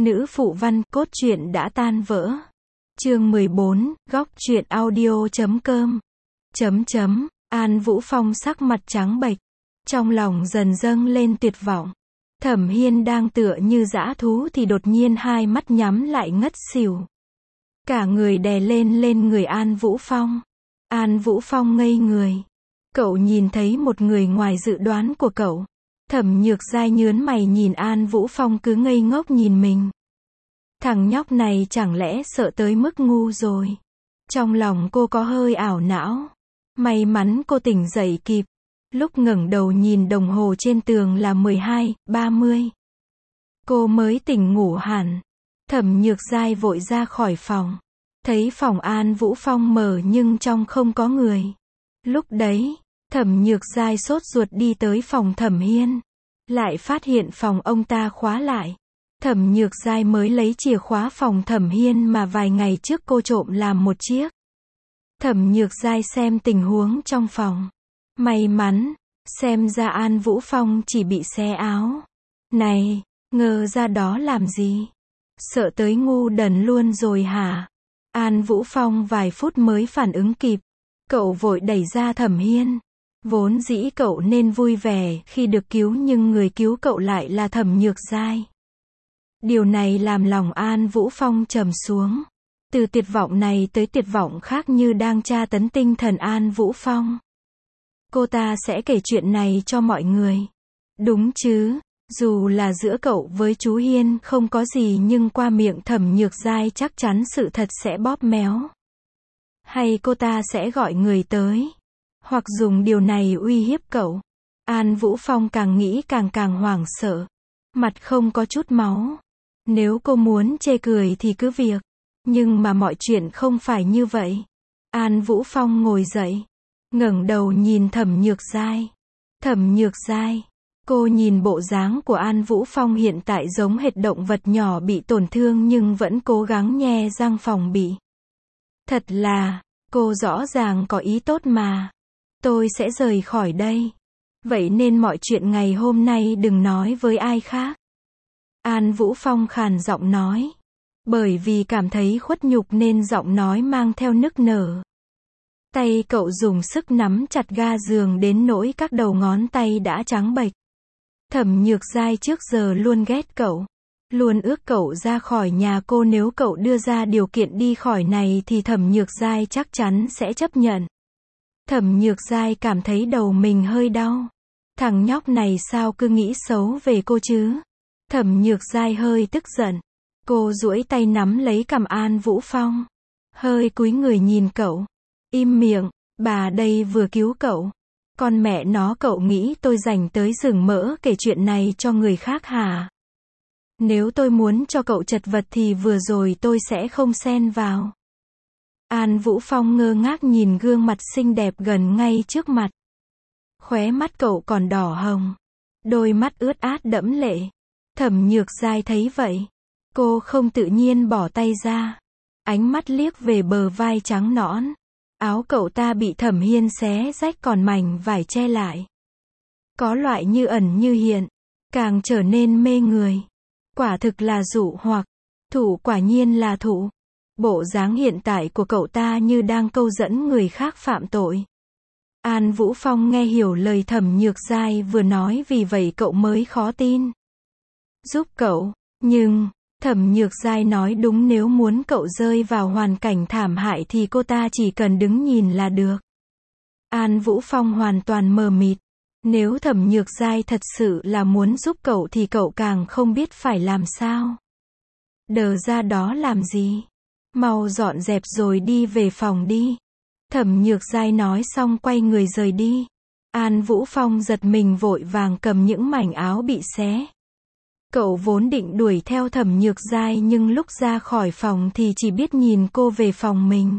Nữ phụ văn, cốt truyện đã tan vỡ. Chương 14, góc truyện audio.com. An Vũ Phong sắc mặt trắng bệch, trong lòng dần dâng lên tuyệt vọng. Thẩm Hiên đang tựa như dã thú thì đột nhiên hai mắt nhắm lại ngất xỉu. Cả người đè lên người An Vũ Phong. An Vũ Phong ngây người. Cậu nhìn thấy một người ngoài dự đoán của cậu. Thẩm Nhược Giai nhớn mày nhìn An Vũ Phong cứ ngây ngốc nhìn mình. Thằng nhóc này chẳng lẽ sợ tới mức ngu rồi. Trong lòng cô có hơi ảo não. May mắn cô tỉnh dậy kịp. Lúc ngẩng đầu nhìn đồng hồ trên tường là 12:30. Cô mới tỉnh ngủ hẳn. Thẩm Nhược Giai vội ra khỏi phòng. Thấy phòng An Vũ Phong mở nhưng trong không có người. Lúc đấy, Thẩm Nhược Giai sốt ruột đi tới phòng Thẩm Hiên. Lại phát hiện phòng ông ta khóa lại. Thẩm Nhược Giai mới lấy chìa khóa phòng Thẩm Hiên mà vài ngày trước cô trộm làm một chiếc. Thẩm Nhược Giai xem tình huống trong phòng. May mắn, xem ra An Vũ Phong chỉ bị xé áo. Này, ngờ ra đó làm gì? Sợ tới ngu đần luôn rồi hả? An Vũ Phong vài phút mới phản ứng kịp. Cậu vội đẩy ra Thẩm Hiên. Vốn dĩ cậu nên vui vẻ khi được cứu nhưng người cứu cậu lại là Thẩm Nhược Giai. Điều này làm lòng An Vũ Phong trầm xuống. Từ tuyệt vọng này tới tuyệt vọng khác như đang tra tấn tinh thần An Vũ Phong. Cô ta sẽ kể chuyện này cho mọi người. Đúng chứ, dù là giữa cậu với chú Hiên không có gì nhưng qua miệng Thẩm Nhược Giai chắc chắn sự thật sẽ bóp méo. Hay cô ta sẽ gọi người tới. Hoặc dùng điều này uy hiếp cậu. An Vũ Phong càng nghĩ càng hoảng sợ. Mặt không có chút máu. Nếu cô muốn chê cười thì cứ việc. Nhưng mà mọi chuyện không phải như vậy. An Vũ Phong ngồi dậy. Ngẩng đầu nhìn Thẩm Nhược Giai. Thẩm Nhược Giai. Cô nhìn bộ dáng của An Vũ Phong hiện tại giống hệt động vật nhỏ bị tổn thương nhưng vẫn cố gắng nhe răng phòng bị. Thật là, cô rõ ràng có ý tốt mà. Tôi sẽ rời khỏi đây. Vậy nên mọi chuyện ngày hôm nay đừng nói với ai khác. An Vũ Phong khàn giọng nói. Bởi vì cảm thấy khuất nhục nên giọng nói mang theo nức nở. Tay cậu dùng sức nắm chặt ga giường đến nỗi các đầu ngón tay đã trắng bệch. Thẩm Nhược Giai trước giờ luôn ghét cậu. Luôn ước cậu ra khỏi nhà cô, nếu cậu đưa ra điều kiện đi khỏi này thì Thẩm Nhược Giai chắc chắn sẽ chấp nhận. Thẩm Nhược Giai cảm thấy đầu mình hơi đau. Thằng nhóc này sao cứ nghĩ xấu về cô chứ? Thẩm Nhược Giai hơi tức giận. Cô duỗi tay nắm lấy cằm An Vũ Phong. Hơi cúi người nhìn cậu. Im miệng, bà đây vừa cứu cậu. Con mẹ nó, cậu nghĩ tôi rảnh tới rừng mỡ kể chuyện này cho người khác hả? Nếu tôi muốn cho cậu chật vật thì vừa rồi tôi sẽ không xen vào. An Vũ Phong ngơ ngác nhìn gương mặt xinh đẹp gần ngay trước mặt. Khóe mắt cậu còn đỏ hồng. Đôi mắt ướt át đẫm lệ. Thẩm Nhược Giai thấy vậy. Cô không tự nhiên bỏ tay ra. Ánh mắt liếc về bờ vai trắng nõn. Áo cậu ta bị Thẩm Hiên xé rách còn mảnh vải che lại. Có loại như ẩn như hiện. Càng trở nên mê người. Quả thực là dụ hoặc. Thủ quả nhiên là thủ. Bộ dáng hiện tại của cậu ta như đang câu dẫn người khác phạm tội. An Vũ Phong nghe hiểu lời Thẩm Nhược Giai vừa nói, vì vậy cậu mới khó tin. Giúp cậu, nhưng, Thẩm Nhược Giai nói đúng, nếu muốn cậu rơi vào hoàn cảnh thảm hại thì cô ta chỉ cần đứng nhìn là được. An Vũ Phong hoàn toàn mờ mịt. Nếu Thẩm Nhược Giai thật sự là muốn giúp cậu thì cậu càng không biết phải làm sao. Đờ ra đó làm gì? Mau dọn dẹp rồi đi về phòng đi. Thẩm Nhược Giai nói xong quay người rời đi. An Vũ Phong giật mình vội vàng cầm những mảnh áo bị xé. Cậu vốn định đuổi theo Thẩm Nhược Giai nhưng lúc ra khỏi phòng thì chỉ biết nhìn cô về phòng mình.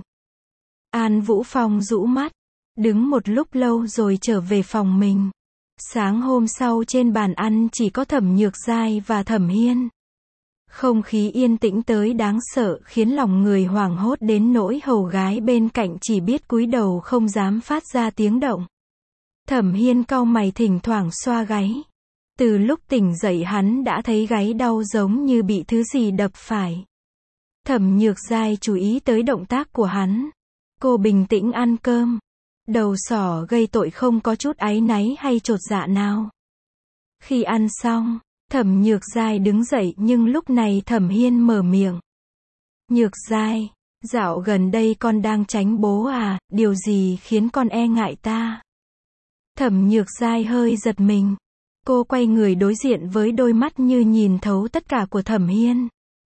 An Vũ Phong rũ mắt, đứng một lúc lâu rồi trở về phòng mình. Sáng hôm sau trên bàn ăn chỉ có Thẩm Nhược Giai và Thẩm Hiên. Không khí yên tĩnh tới đáng sợ khiến lòng người hoảng hốt đến nỗi hầu gái bên cạnh chỉ biết cúi đầu không dám phát ra tiếng động. Thẩm Hiên cau mày thỉnh thoảng xoa gáy. Từ lúc tỉnh dậy hắn đã thấy gáy đau giống như bị thứ gì đập phải. Thẩm Nhược Giai chú ý tới động tác của hắn. Cô bình tĩnh ăn cơm. Đầu sỏ gây tội không có chút áy náy hay chột dạ nào. Khi ăn xong, Thẩm Nhược Giai đứng dậy nhưng lúc này Thẩm Hiên mở miệng. Nhược Giai, dạo gần đây con đang tránh bố à, điều gì khiến con e ngại ta? Thẩm Nhược Giai hơi giật mình. Cô quay người đối diện với đôi mắt như nhìn thấu tất cả của Thẩm Hiên.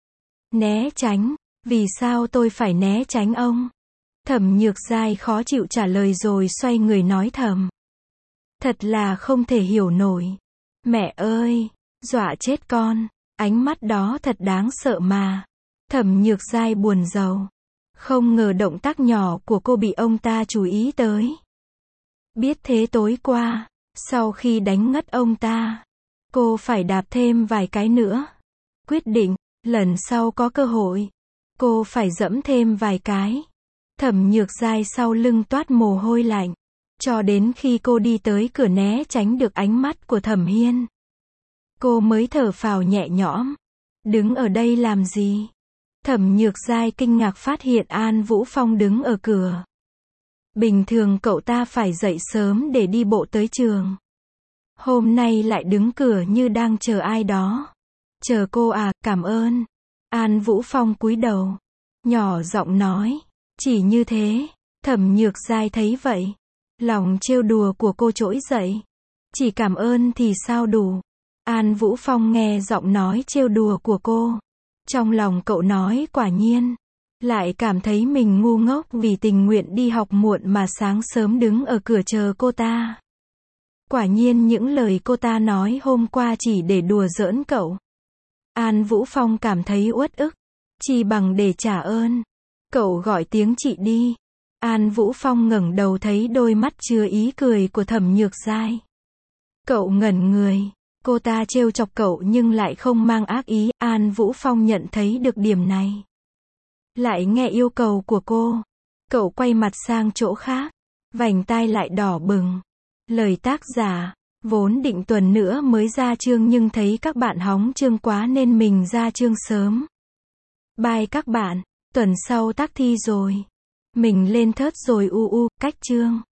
Né tránh, vì sao tôi phải né tránh ông? Thẩm Nhược Giai khó chịu trả lời rồi xoay người nói thầm. Thật là không thể hiểu nổi. Mẹ ơi, dọa chết con, ánh mắt đó thật đáng sợ mà. Thẩm Nhược Giai buồn rầu. Không ngờ động tác nhỏ của cô bị ông ta chú ý tới. Biết thế tối qua, sau khi đánh ngất ông ta, cô phải đạp thêm vài cái nữa. Quyết định, lần sau có cơ hội, cô phải giẫm thêm vài cái. Thẩm Nhược Giai sau lưng toát mồ hôi lạnh. Cho đến khi cô đi tới cửa né tránh được ánh mắt của Thẩm Hiên, cô mới thở phào nhẹ nhõm. Đứng ở đây làm gì? Thẩm Nhược Giai kinh ngạc phát hiện An Vũ Phong đứng ở cửa. Bình thường cậu ta phải dậy sớm để đi bộ tới trường. Hôm nay lại đứng cửa như đang chờ ai đó. Chờ cô à, cảm ơn. An Vũ Phong cúi đầu, nhỏ giọng nói. Chỉ như thế. Thẩm Nhược Giai thấy vậy, lòng trêu đùa của cô trỗi dậy. Chỉ cảm ơn thì sao đủ? An Vũ Phong nghe giọng nói trêu đùa của cô. Trong lòng cậu nói quả nhiên. Lại cảm thấy mình ngu ngốc vì tình nguyện đi học muộn mà sáng sớm đứng ở cửa chờ cô ta. Quả nhiên những lời cô ta nói hôm qua chỉ để đùa giỡn cậu. An Vũ Phong cảm thấy uất ức. Chỉ bằng để trả ơn. Cậu gọi tiếng chị đi. An Vũ Phong ngẩng đầu thấy đôi mắt chứa ý cười của Thẩm Nhược Giai. Cậu ngẩn người. Cô ta trêu chọc cậu nhưng lại không mang ác ý. An Vũ Phong nhận thấy được điểm này. Lại nghe yêu cầu của cô. Cậu quay mặt sang chỗ khác. Vành tai lại đỏ bừng. Lời tác giả. Vốn định tuần nữa mới ra chương nhưng thấy các bạn hóng chương quá nên mình ra chương sớm. Bye các bạn. Tuần sau tác thi rồi. Mình lên thớt rồi cách chương.